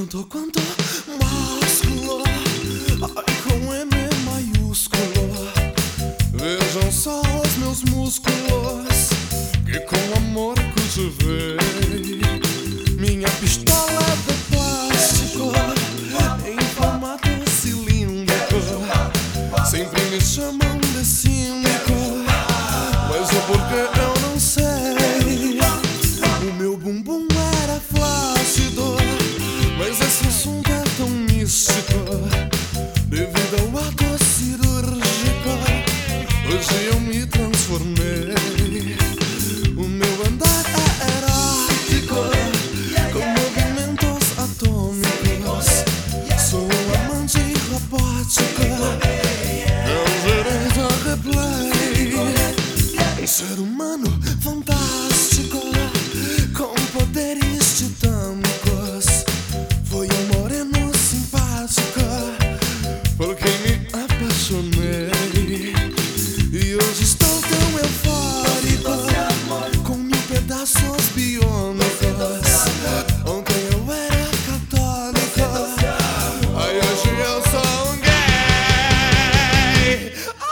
tanto quanto másculo, ai, com M maiúsculo. Vejam só os meus músculos, que com amor cultivei. Minha pistola de plástico, em formato cilíndrico. Sempre me chamam de cínico, mas o porquê eu não sei. O meu bumbum era flácido, mas esse assunto é tão místico. Devido ao ato cirúrgico, hoje eu me transformei. O meu andar é erótico, com movimentos atômicos. Sou um amante robótico, é um direito a replay. Um ser humano fantástico, com poderes titânicos. Foi um moreno simpático, por quem me apaixonei. E hoje estou tão eufórico, com 1000 pedaços biônicos. Ontem eu era católico, aí hoje eu sou um gay.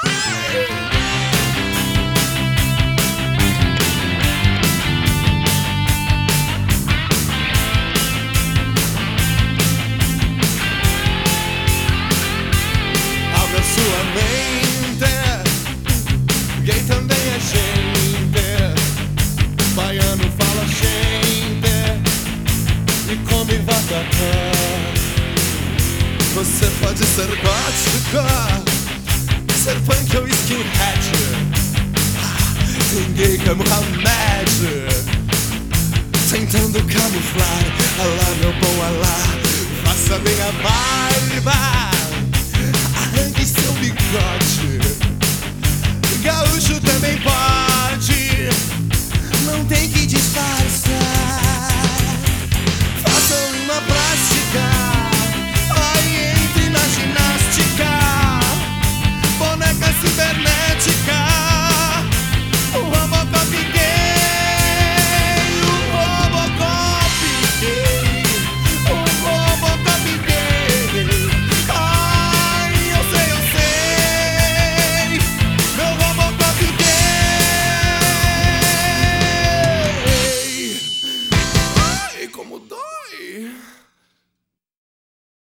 Abra sua mente, gay também é gente. Baiano fala gente e come vatapá. Você pode ser gótico, ser punk ou skinhead. Tem gay como Hamed, tentando camuflar. Alá, meu bom alá, faça bem a barba, arranque seu bigode. Gaúcho também pode, não tem que disfarçar.